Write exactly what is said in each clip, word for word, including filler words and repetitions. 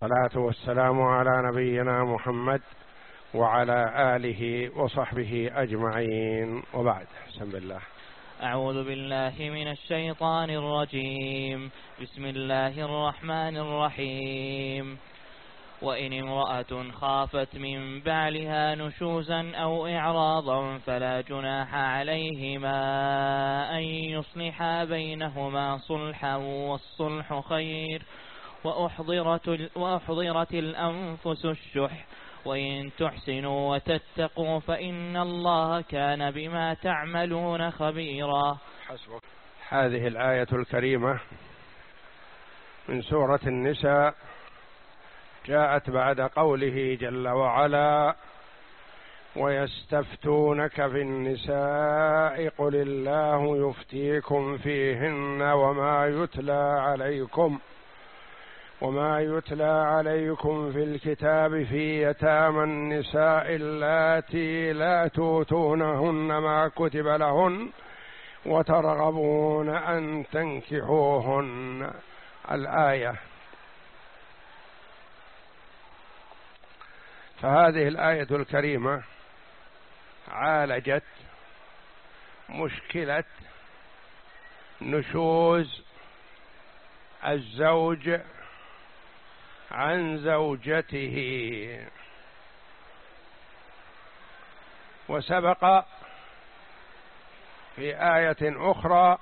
والصلاة والسلام على نبينا محمد وعلى آله وصحبه أجمعين، وبعد. بسم الله. أعوذ بالله من الشيطان الرجيم. بسم الله الرحمن الرحيم. وإن امرأة خافت من بعلها نشوزا أو إعراضا فلا جناح عليهما أن يصلحا بينهما صلحا والصلح خير، وأحضرت, وأحضرت الأنفس الشح، وإن تحسنوا وتتقوا فإن الله كان بما تعملون خبيرا. حسبك. هذه الآية الكريمة من سورة النساء جاءت بعد قوله جل وعلا: ويستفتونك في النساء قل الله يفتيكم فيهن وما يتلى عليكم وما يتلى عليكم في الكتاب في يتامى النساء اللاتي لا توتونهن ما كتب لهن وترغبون أن تنكحوهن. الآية. فهذه الآية الكريمة عالجت مشكلة نشوز الزوج عن زوجته، وسبق في آية أخرى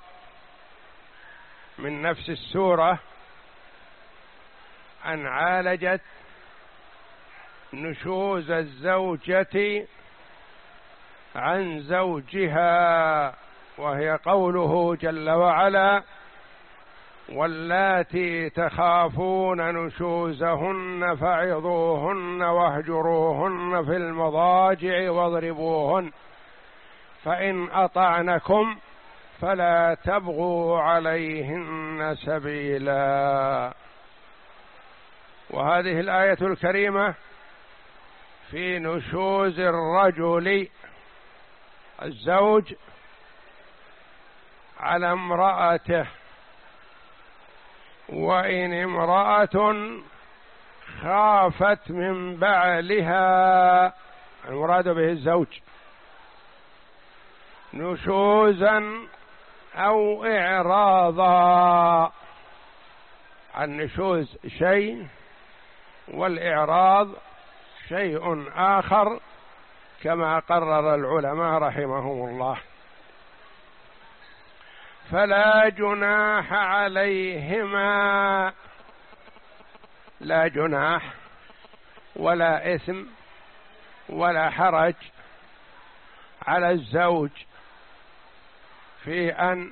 من نفس السورة أن عالجت نشوز الزوجة عن زوجها، وهي قوله جل وعلا: واللاتي تخافون نشوزهن فعظوهن واهجروهن في المضاجع واضربوهن فإن أطعنكم فلا تبغوا عليهن سبيلا. وهذه الآية الكريمة في نشوز الرجل الزوج على امرأته. وإن امرأة خافت من بعلها، المراد به الزوج، نشوزا أو إعراضا. النشوز شيء والإعراض شيء آخر، كما قرر العلماء رحمهم الله. فلا جناح عليهما، لا جناح ولا إثم ولا حرج على الزوج في أن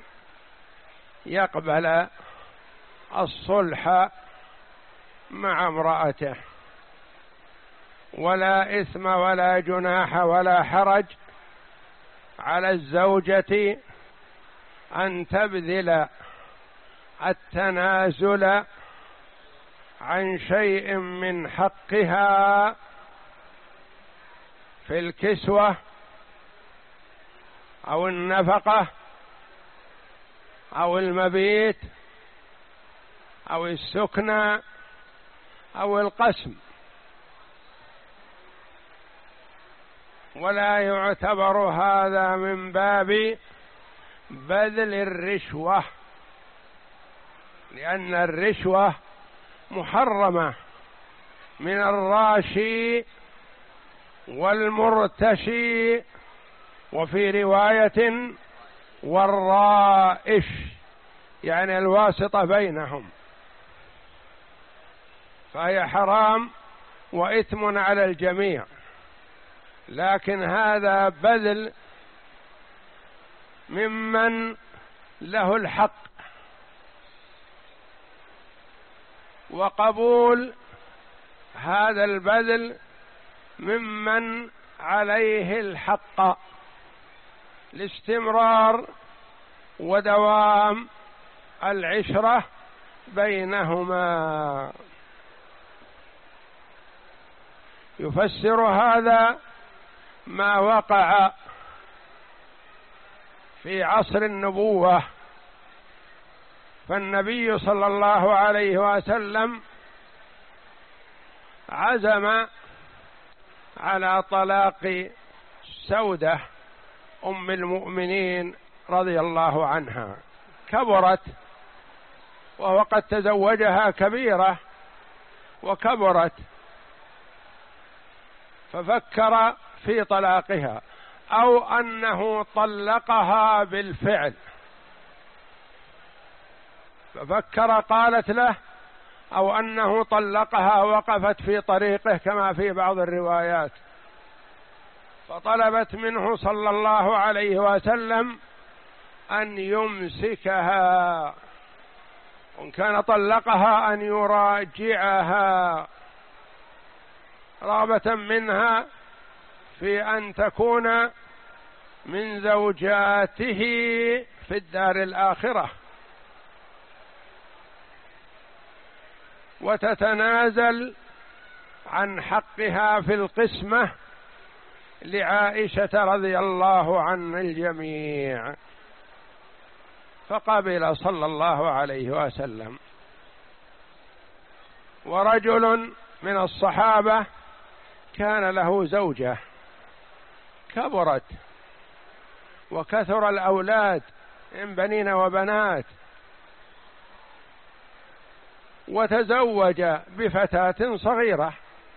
يقبل الصلح مع امرأته، ولا إثم ولا جناح ولا حرج على الزوجة أن تبذل التنازل عن شيء من حقها في الكسوة أو النفقة أو المبيت أو السكنى أو القسم، ولا يعتبر هذا من باب بذل الرشوة، لأن الرشوة محرمة من الراشي والمرتشي، وفي رواية والرائش، يعني الواسطة بينهم، فهي حرام وإثم على الجميع. لكن هذا بذل ممن له الحق، وقبول هذا البذل ممن عليه الحق لاستمرار ودوام العشرة بينهما. يفسر هذا ما وقع في عصر النبوة، فالنبي صلى الله عليه وسلم عزم على طلاق سودة أم المؤمنين رضي الله عنها، كبرت وهو قد تزوجها كبيرة وكبرت، ففكر في طلاقها أو أنه طلقها بالفعل، ففكر قالت له، أو أنه طلقها وقفت في طريقه كما في بعض الروايات، فطلبت منه صلى الله عليه وسلم أن يمسكها، وإن كان طلقها أن يراجعها، رغبة منها في أن تكون من زوجاته في الدار الآخرة، وتتنازل عن حقها في القسمة لعائشة رضي الله عن الجميع، فقبل صلى الله عليه وسلم. ورجل من الصحابة كان له زوجة كبرت وكثر الأولاد من بنين وبنات، وتزوج بفتاة صغيرة،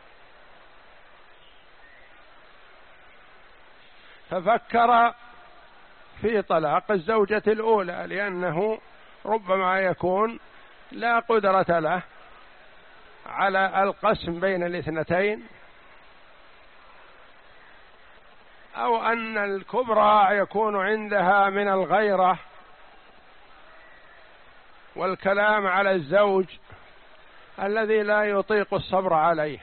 ففكر في طلاق الزوجة الأولى، لأنه ربما يكون لا قدرة له على القسم بين الاثنتين، أو أن الكبرى يكون عندها من الغيرة والكلام على الزوج الذي لا يطيق الصبر عليه،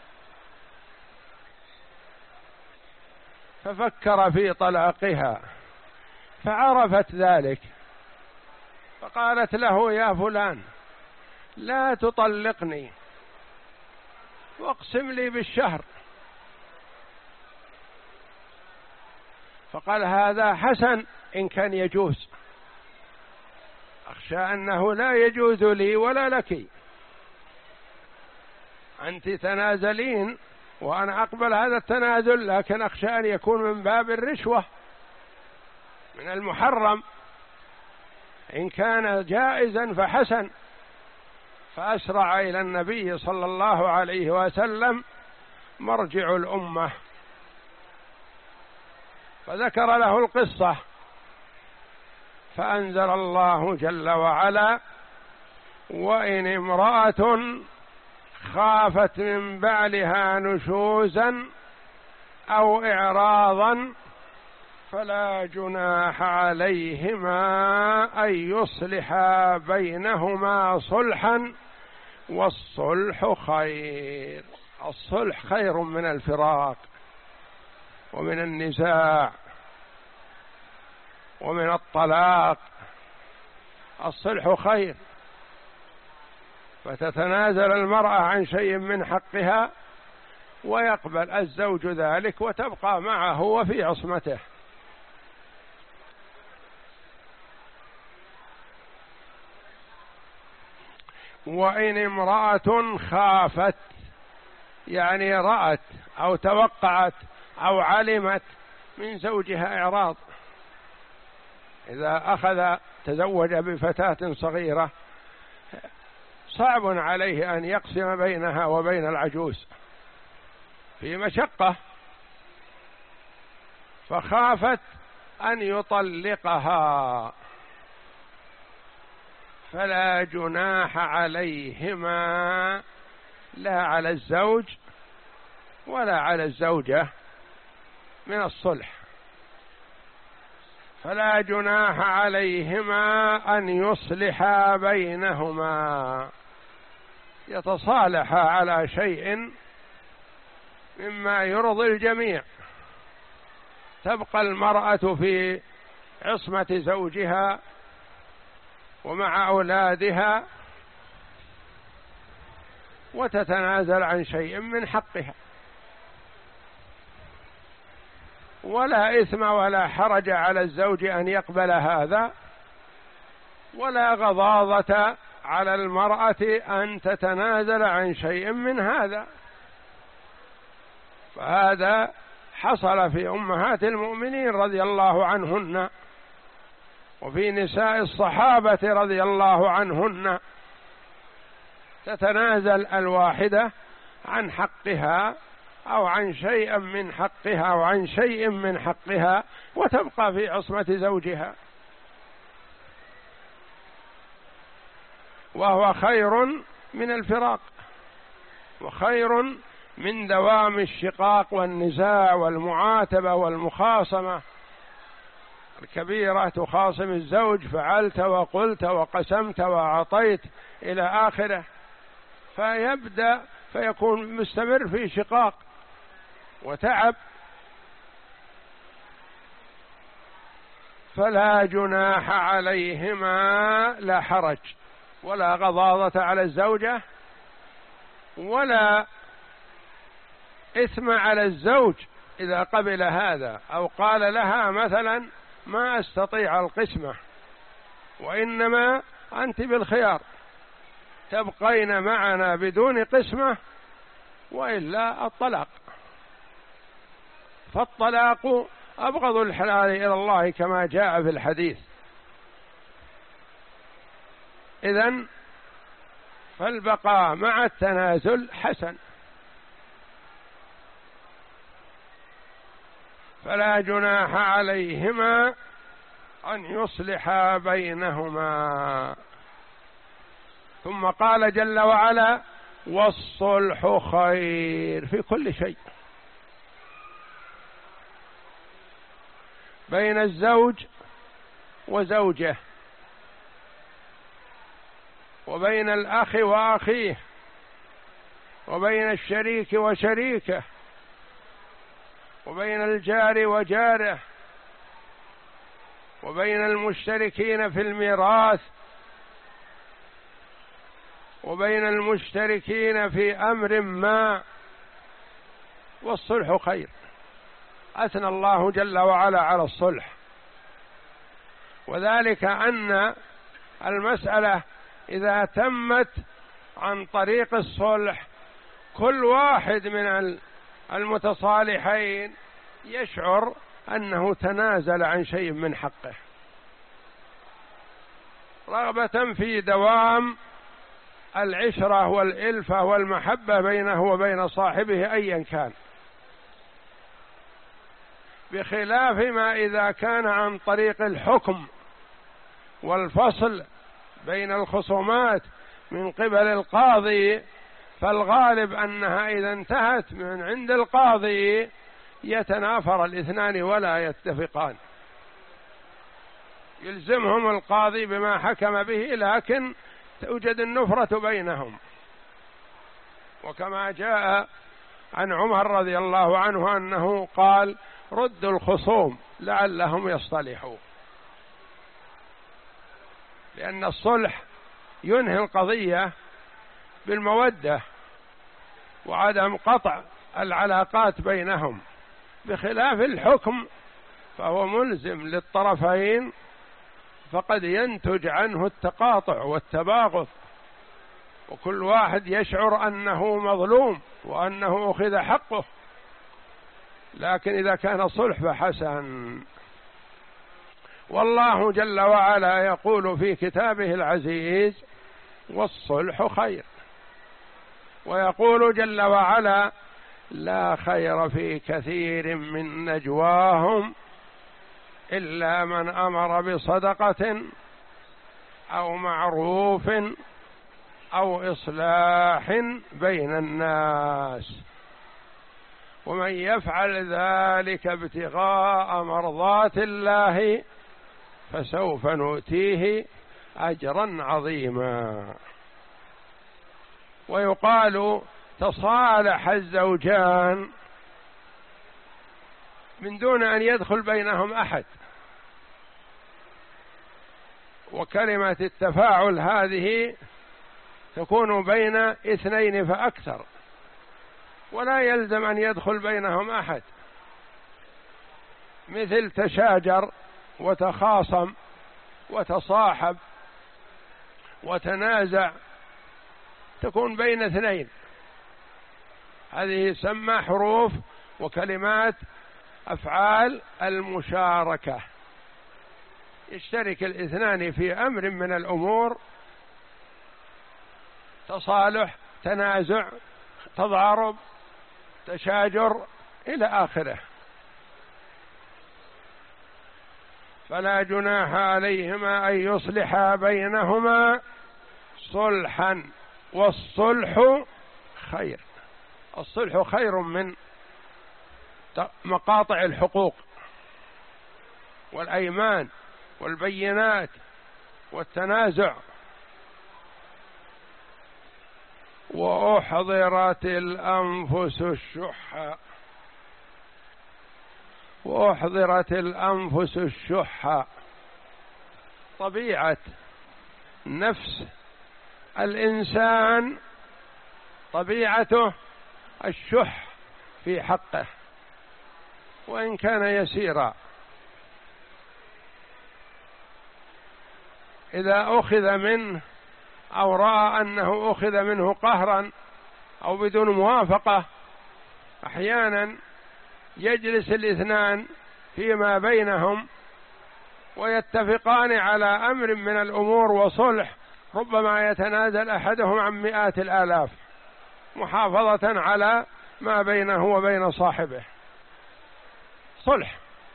ففكر في طلاقها، فعرفت ذلك، فقالت له: يا فلان، لا تطلقني واقسم لي بالشهر. فقال: هذا حسن إن كان يجوز، أخشى أنه لا يجوز لي ولا لك، أنت تنازلين وأنا أقبل هذا التنازل، لكن أخشى أن يكون من باب الرشوة، من المحرم. إن كان جائزا فحسن. فأسرع إلى النبي صلى الله عليه وسلم مرجع الأمة، فذكر له القصة، فأنزل الله جل وعلا: وإن امرأة خافت من بعلها نشوزا أو إعراضا فلا جناح عليهما أن يصلحا بينهما صلحا والصلح خير. الصلح خير من الفراق ومن النزاع ومن الطلاق، الصلح خير. فتتنازل المرأة عن شيء من حقها ويقبل الزوج ذلك وتبقى معه وفي عصمته. وإن امرأة خافت، يعني رأت أو توقعت أو علمت من زوجها إعراض، إذا أخذ تزوج بفتاة صغيرة صعب عليه أن يقسم بينها وبين العجوز في مشقة، فخافت أن يطلقها فلا جناح عليهما، لا على الزوج ولا على الزوجة، من الصلح. فلا جناح عليهما أن يصلحا بينهما، يتصالحا على شيء مما يرضي الجميع. تبقى المرأة في عصمة زوجها ومع أولادها، وتتنازل عن شيء من حقها، ولا إثم ولا حرج على الزوج أن يقبل هذا، ولا غضاضة على المرأة أن تتنازل عن شيء من هذا، فهذا حصل في أمهات المؤمنين رضي الله عنهن، وفي نساء الصحابة رضي الله عنهن، تتنازل الواحدة عن حقها أو عن شيء من حقها أو عن شيء من حقها وتبقى في عصمة زوجها، وهو خير من الفراق وخير من دوام الشقاق والنزاع والمعاتبة والمخاصمة الكبيرة، تخاصم الزوج فعلت وقلت وقسمت وأعطيت إلى آخره، فيبدأ فيكون مستمر في شقاق وتعب. فلا جناح عليهما، لا حرج ولا غضاضة على الزوجة ولا إثم على الزوج إذا قبل هذا أو قال لها مثلا ما أستطيع القسمة وإنما أنت بالخيار، تبقين معنا بدون قسمة وإلا الطلاق، فالطلاق أبغض الحلال إلى الله كما جاء في الحديث. إذن فالبقاء مع التنازل حسن. فلا جناح عليهما أن يصلحا بينهما. ثم قال جل وعلا والصلح خير في كل شيء، بين الزوج وزوجه، وبين الأخ وأخيه، وبين الشريك وشريكه، وبين الجار وجاره، وبين المشتركين في الميراث، وبين المشتركين في أمر ما، والصلح خير. أثنى الله جل وعلا على الصلح، وذلك أن المسألة إذا تمت عن طريق الصلح كل واحد من المتصالحين يشعر أنه تنازل عن شيء من حقه، رغبة في دوام العشرة والإلفة والمحبة بينه وبين صاحبه أيا كان، بخلاف ما إذا كان عن طريق الحكم والفصل بين الخصومات من قبل القاضي، فالغالب أنها إذا انتهت من عند القاضي يتنافر الاثنان ولا يتفقان، يلزمهم القاضي بما حكم به، لكن توجد النفرة بينهم. وكما جاء عن عمر رضي الله عنه أنه قال ردوا الخصوم لعلهم يصطلحوا، لأن الصلح ينهي القضية بالمودة وعدم قطع العلاقات بينهم، بخلاف الحكم فهو ملزم للطرفين، فقد ينتج عنه التقاطع والتباغض، وكل واحد يشعر أنه مظلوم وأنه أخذ حقه. لكن إذا كان صلح فحسن. والله جل وعلا يقول في كتابه العزيز والصلح خير، ويقول جل وعلا لا خير في كثير من نجواهم إلا من أمر بصدقة أو معروف أو إصلاح بين الناس، ومن يفعل ذلك ابتغاء مرضات الله فسوف نؤتيه أجرا عظيما. ويقال تصالح الزوجان من دون أن يدخل بينهم أحد، وكلمة التفاعل هذه تكون بين اثنين فأكثر، ولا يلزم أن يدخل بينهم أحد، مثل تشاجر وتخاصم وتصاحب وتنازع، تكون بين اثنين، هذه يسمى حروف وكلمات أفعال المشاركة، يشترك الاثنان في أمر من الأمور، تصالح، تنازع، تضارب، تشاجر إلى آخره. فلا جناح عليهما أن يصلحا بينهما صلحا، والصلح خير. الصلح خير من مقاطع الحقوق والأيمان والبينات والتنازع. وأحضرت الأنفس الشح، وأحضرت الأنفس الشح، طبيعة نفس الإنسان طبيعته الشح في حقه وإن كان يسيرا. إذا أخذ منه أو رأى أنه أخذ منه قهرا أو بدون موافقة، أحيانا يجلس الاثنان فيما بينهم ويتفقان على أمر من الأمور وصلح، ربما يتنازل أحدهم عن مئات الآلاف محافظة على ما بينه وبين صاحبه، صلح.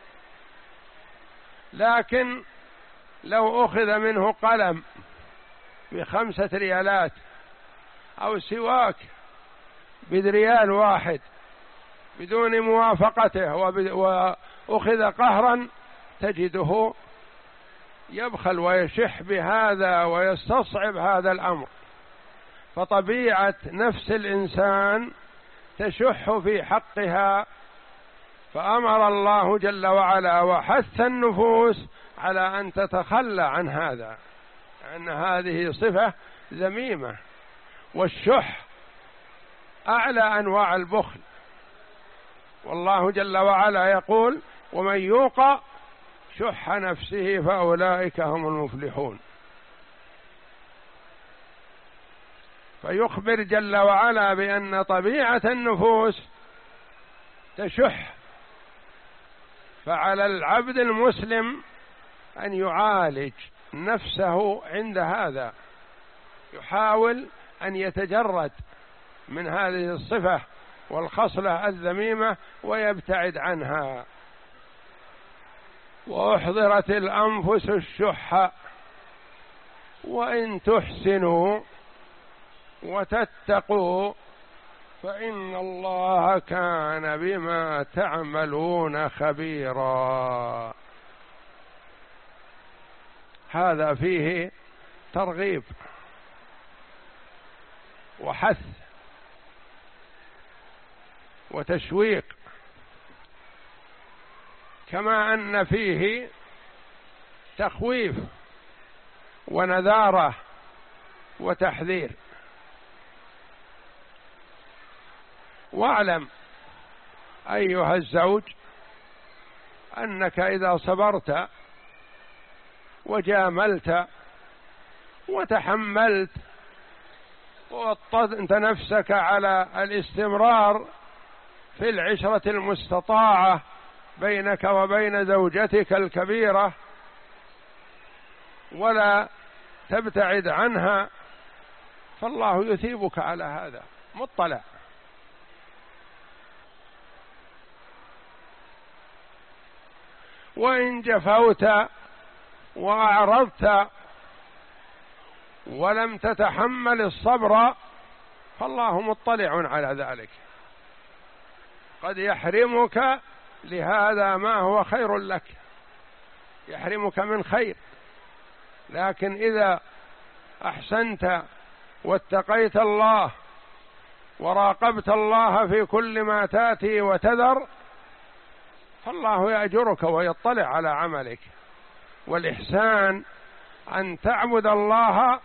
لكن لو أخذ منه قلم بخمسة ريالات أو سواك بريال واحد بدون موافقته وأخذ قهرا، تجده يبخل ويشح بهذا ويستصعب هذا الأمر. فطبيعة نفس الإنسان تشح في حقها، فأمر الله جل وعلا وحث النفوس على أن تتخلى عن هذا، لأن هذه صفة ذميمة، والشح أعلى أنواع البخل. والله جل وعلا يقول: ومن يوق شح نفسه فأولئك هم المفلحون. فيخبر جل وعلا بأن طبيعة النفوس تشح، فعلى العبد المسلم أن يعالج نفسه عند هذا، يحاول أن يتجرد من هذه الصفة والخصلة الذميمة ويبتعد عنها. وأحضرت الأنفس الشح وإن تحسنوا وتتقوا فإن الله كان بما تعملون خبيرا. هذا فيه ترغيب وحث وتشويق، كما أن فيه تخويف ونذارة وتحذير. واعلم أيها الزوج أنك إذا صبرت وجاملت وتحملت ووطنت نفسك على الاستمرار في العشرة المستطاعة بينك وبين زوجتك الكبيرة ولا تبتعد عنها، فالله يثيبك على هذا، مطلع. وإن جفوت وأعرضت ولم تتحمل الصبر فالله مطلع على ذلك، قد يحرمك لهذا ما هو خير لك، يحرمك من خير. لكن إذا أحسنت واتقيت الله وراقبت الله في كل ما تأتي وتذر فالله يأجرك ويطلع على عملك. والإحسان أن تعبد الله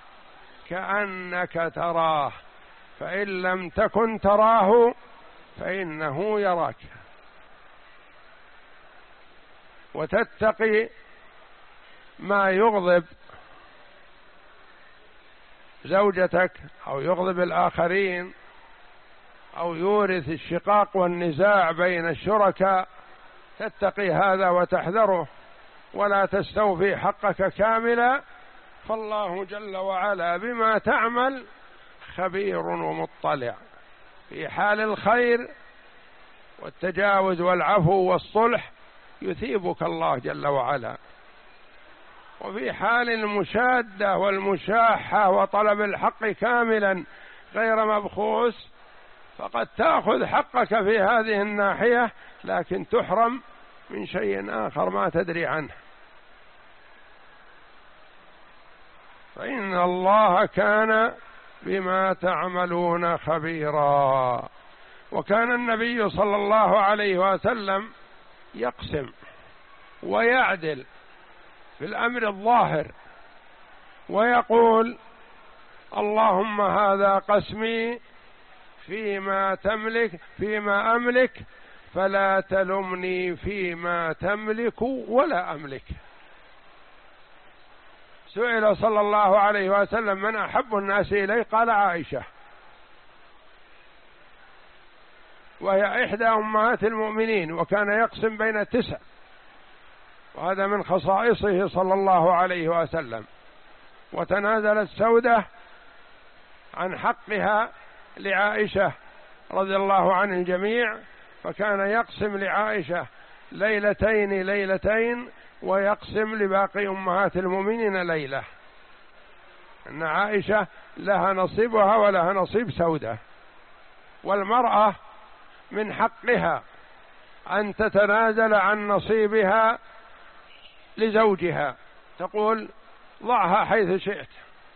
كأنك تراه، فإن لم تكن تراه فإنه يراك. وتتقي ما يغضب زوجتك أو يغضب الآخرين أو يورث الشقاق والنزاع بين الشركاء تتقي هذا وتحذره ولا تستوفي حقك كاملا، فالله جل وعلا بما تعمل خبير ومطلع. في حال الخير والتجاوز والعفو والصلح يثيبك الله جل وعلا، وفي حال المشادة والمشاحة وطلب الحق كاملا غير مبخوس فقد تأخذ حقك في هذه الناحية لكن تحرم من شيء آخر ما تدري عنه. فإن الله كان بما تعملون خبيرا. وكان النبي صلى الله عليه وسلم يقسم ويعدل في الأمر الظاهر ويقول: اللهم هذا قسمي فيما تملك فيما أملك فلا تلمني فيما تملك ولا أملك. سئل صلى الله عليه وسلم: من أحب الناس إليه؟ قال: عائشة، وهي إحدى أمهات المؤمنين، وكان يقسم بين التسع، وهذا من خصائصه صلى الله عليه وسلم. وتنازلت سودة عن حقها لعائشة رضي الله عن الجميع، فكان يقسم لعائشة ليلتين ليلتين ويقسم لباقي أمهات المؤمنين ليلة، أن عائشة لها نصيبها ولها نصيب سودة. والمرأة من حقها أن تتنازل عن نصيبها لزوجها، تقول: ضعها حيث شئت،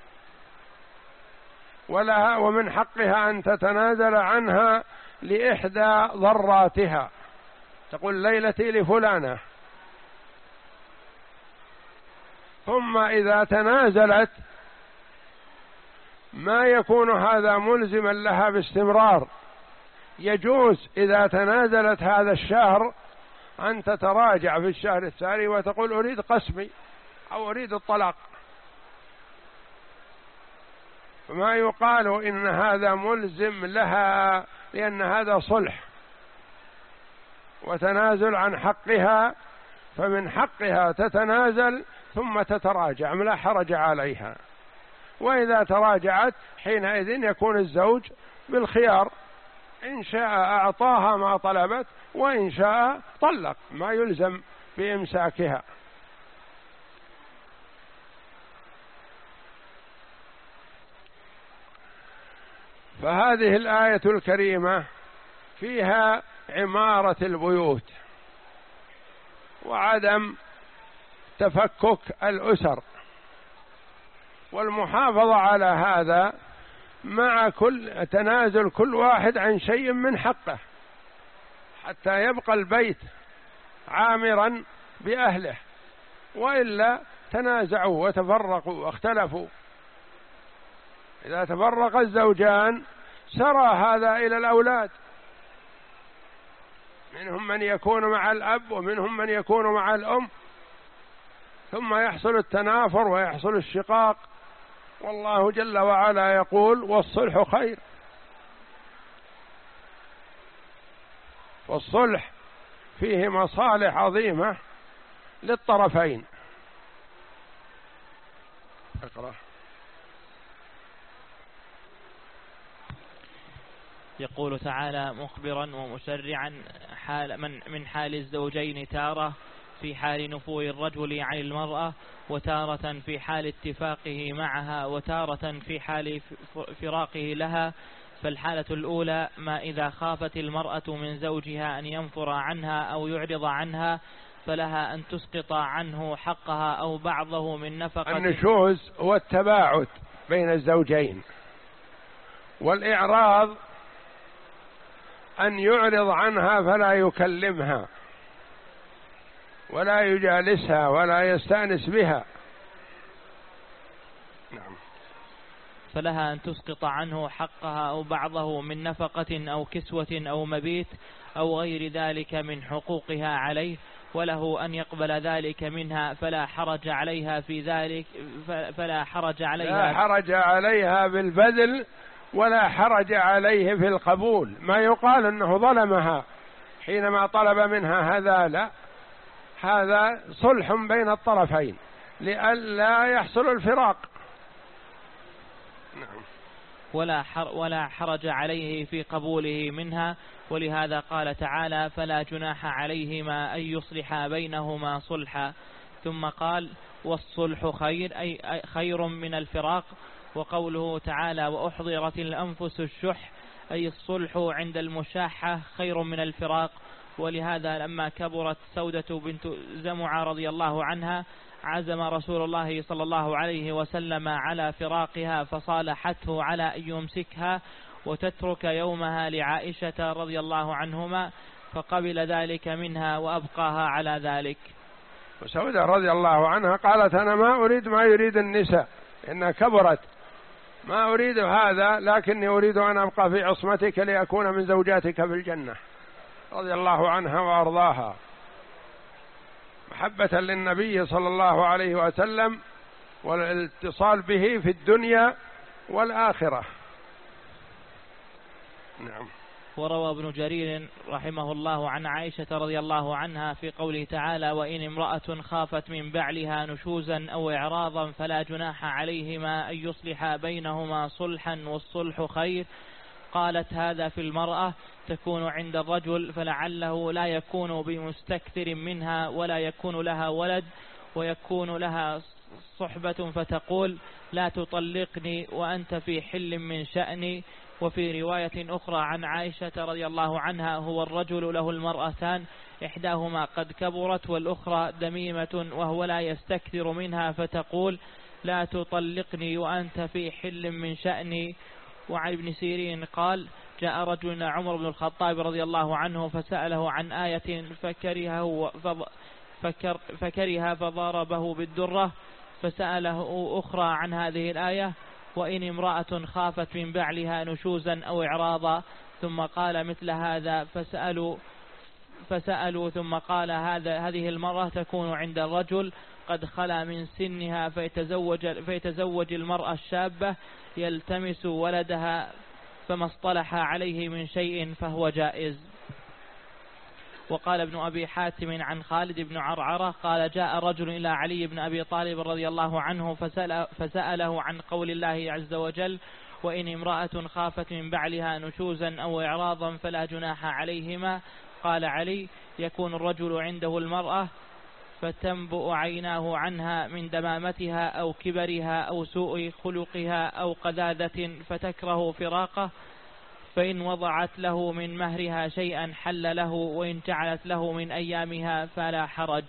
ولها ومن حقها أن تتنازل عنها لإحدى ضراتها، تقول: ليلتي لفلانة. ثم إذا تنازلت ما يكون هذا ملزما لها باستمرار، يجوز إذا تنازلت هذا الشهر أن تتراجع في الشهر الثاني وتقول: أريد قسمي أو أريد الطلاق. فما يقال إن هذا ملزم لها، لأن هذا صلح وتنازل عن حقها، فمن حقها تتنازل ثم تتراجع، لا حرج عليها. وإذا تراجعت حينئذ يكون الزوج بالخيار، إن شاء أعطاها ما طلبت وإن شاء طلق، ما يلزم بإمساكها. فهذه الآية الكريمة فيها عمارة البيوت وعدم تفكك الأسر، والمحافظة على هذا مع كل تنازل كل واحد عن شيء من حقه حتى يبقى البيت عامرا بأهله، وإلا تنازعوا وتفرقوا واختلفوا. إذا تفرق الزوجان سرى هذا إلى الأولاد، منهم من يكون مع الأب ومنهم من يكون مع الأم، ثم يحصل التنافر ويحصل الشقاق. والله جل وعلا يقول: والصلح خير. والصلح فيه مصالح عظيمة للطرفين. اقرأ. يقول تعالى مخبرا ومشرعا حال من, من حال الزوجين تارة في حال نفور الرجل عن المرأة، وتارة في حال اتفاقه معها، وتارة في حال فراقه لها. فالحالة الأولى ما إذا خافت المرأة من زوجها أن ينفر عنها أو يعرض عنها، فلها أن تسقط عنه حقها أو بعضه من نفقة. النشوز هو التباعد بين الزوجين، والإعراض أن يعرض عنها فلا يكلمها ولا يجالسها ولا يستأنس بها. نعم. فلها أن تسقط عنه حقها أو بعضه من نفقة أو كسوة أو مبيت أو غير ذلك من حقوقها عليه، وله أن يقبل ذلك منها، فلا حرج عليها في ذلك فلا حرج عليها لا حرج عليها بالبذل ولا حرج عليه في القبول، ما يقال أنه ظلمها حينما طلب منها هذا، لا، هذا صلح بين الطرفين لئلا يحصل الفراق. نعم. ولا ولا حرج عليه في قبوله منها، ولهذا قال تعالى: فلا جناح عليهما أن يصلحا بينهما صلحا. ثم قال: والصلح خير، أي خير من الفراق. وقوله تعالى: وأحضرت الأنفس الشح، أي الصلح عند المشاحة خير من الفراق. ولهذا لما كبرت سودة بنت زمعة رضي الله عنها عزم رسول الله صلى الله عليه وسلم على فراقها، فصالحته على أن يمسكها وتترك يومها لعائشة رضي الله عنهما، فقبل ذلك منها وأبقاها على ذلك. وسودة رضي الله عنها قالت: أنا ما أريد ما يريد النساء، إنها كبرت، ما أريد هذا، لكني أريد أن أبقى في عصمتك لأكون من زوجاتك في الجنة، رضي الله عنها وأرضاها، محبة للنبي صلى الله عليه وسلم والاتصال به في الدنيا والآخرة. نعم. وروى ابن جرير رحمه الله عن عائشة رضي الله عنها في قوله تعالى: وإن امرأة خافت من بعلها نشوزا أو إعراضا فلا جناح عليهما أن يصلحا بينهما صلحا والصلح خير. قالت: هذا في المرأة تكون عند الرجل، فلعله لا يكون بمستكثر منها ولا يكون لها ولد، ويكون لها صحبة فتقول: لا تطلقني وأنت في حل من شأني. وفي رواية أخرى عن عائشة رضي الله عنها: هو الرجل له المرأتان، إحداهما قد كبرت والأخرى دميمة وهو لا يستكثر منها، فتقول: لا تطلقني وأنت في حل من شأني. وعن ابن سيرين قال: جاء رجل عمر بن الخطاب رضي الله عنه فسأله عن آية فكره, فكر فكره فضربه بالدرة، فسأله أخرى عن هذه الآية: وإن امرأة خافت من بعلها نشوزا أو إعراضا، ثم قال مثل هذا فسألوا, فسألوا ثم قال: هذا هذه المرأة تكون عند الرجل قد خلا من سنها فيتزوج, فيتزوج المرأة الشابة يلتمس ولدها، فما اصطلح عليه من شيء فهو جائز. وقال ابن أبي حاتم عن خالد بن عرعرة قال: جاء رجل إلى علي بن أبي طالب رضي الله عنه فسأل فسأله عن قول الله عز وجل: وإن امرأة خافت من بعلها نشوزا أو إعراضا فلا جناح عليهما. قال علي: يكون الرجل عنده المرأة فتنبؤ عيناه عنها من دمامتها أو كبرها أو سوء خلقها أو قذاذة فتكره فراقه، فإن وضعت له من مهرها شيئا حل له، وإن جعلت له من أيامها فلا حرج.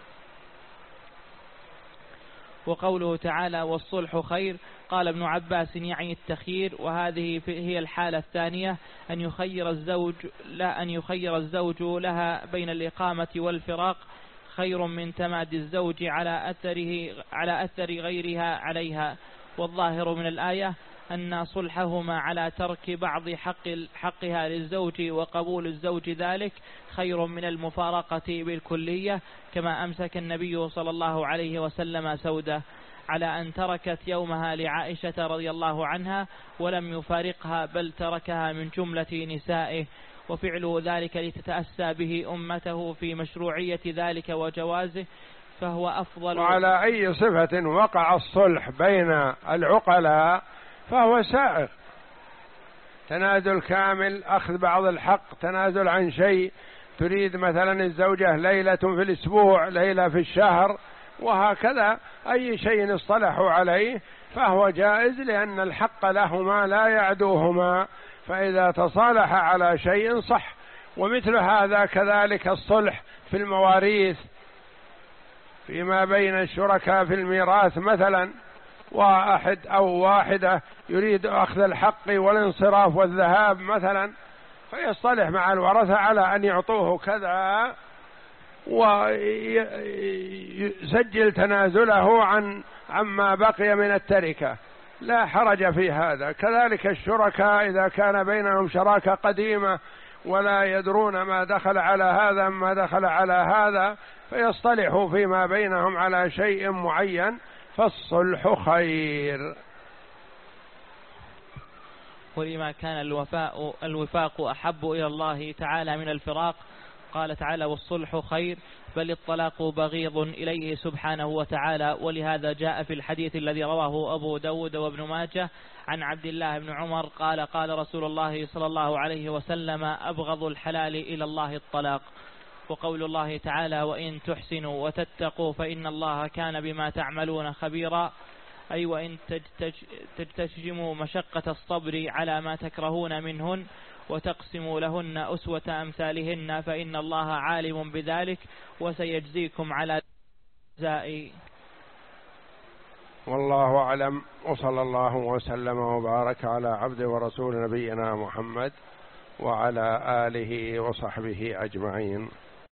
وقوله تعالى: والصلح خير، قال ابن عباس: يعني التخيير، وهذه هي الحالة الثانية، أن يخير الزوج لا أن يخير الزوج لها بين الإقامة والفراق، خير من تمادي الزوج على أثره على أثر غيرها عليها. والظاهر من الآية أن صلحهما على ترك بعض حق حقها للزوج وقبول الزوج ذلك خير من المفارقة بالكلية، كما أمسك النبي صلى الله عليه وسلم سودة على أن تركت يومها لعائشة رضي الله عنها ولم يفارقها، بل تركها من جملة نسائه، وفعله ذلك لتتأسى به أمته في مشروعية ذلك وجوازه، فهو أفضل. وعلى أي صفة وقع الصلح بين العقلاء فهو سائغ، تنازل كامل، أخذ بعض الحق، تنازل عن شيء، تريد مثلا الزوجة ليلة في الأسبوع، ليلة في الشهر، وهكذا أي شيء اصطلحوا عليه فهو جائز، لأن الحق لهما لا يعدوهما، فإذا تصالح على شيء صح. ومثل هذا كذلك الصلح في المواريث فيما بين الشركاء في الميراث، مثلا واحد أو واحدة يريد أخذ الحق والانصراف والذهاب مثلا، فيصطلح مع الورثة على أن يعطوه كذا ويسجل تنازله عن عما بقي من التركة، لا حرج في هذا. كذلك الشركاء إذا كان بينهم شراكة قديمة ولا يدرون ما دخل على هذا ما دخل على هذا، فيصطلحوا فيما بينهم على شيء معين، فالصلح خير. ولما كان الوفاء الوفاق أحب إلى الله تعالى من الفراق. قال تعالى: والصلح خير، بل الطلاق بغيض إليه سبحانه وتعالى. ولهذا جاء في الحديث الذي رواه أبو داود وابن ماجه عن عبد الله بن عمر قال: قال رسول الله صلى الله عليه وسلم: أبغض الحلال إلى الله الطلاق. وقول الله تعالى: وإن تحسنوا وتتقوا فإن الله كان بما تعملون خبيرا، أي وإن تجتشموا مشقة الصبر على ما تكرهون منهن وتقسموا لهن أسوة أمثالهن فإن الله عالم بذلك وسيجزيكم على ذلك. والله أعلم، وصلى الله وسلم وبارك على عبد ورسول نبينا محمد وعلى آله وصحبه أجمعين.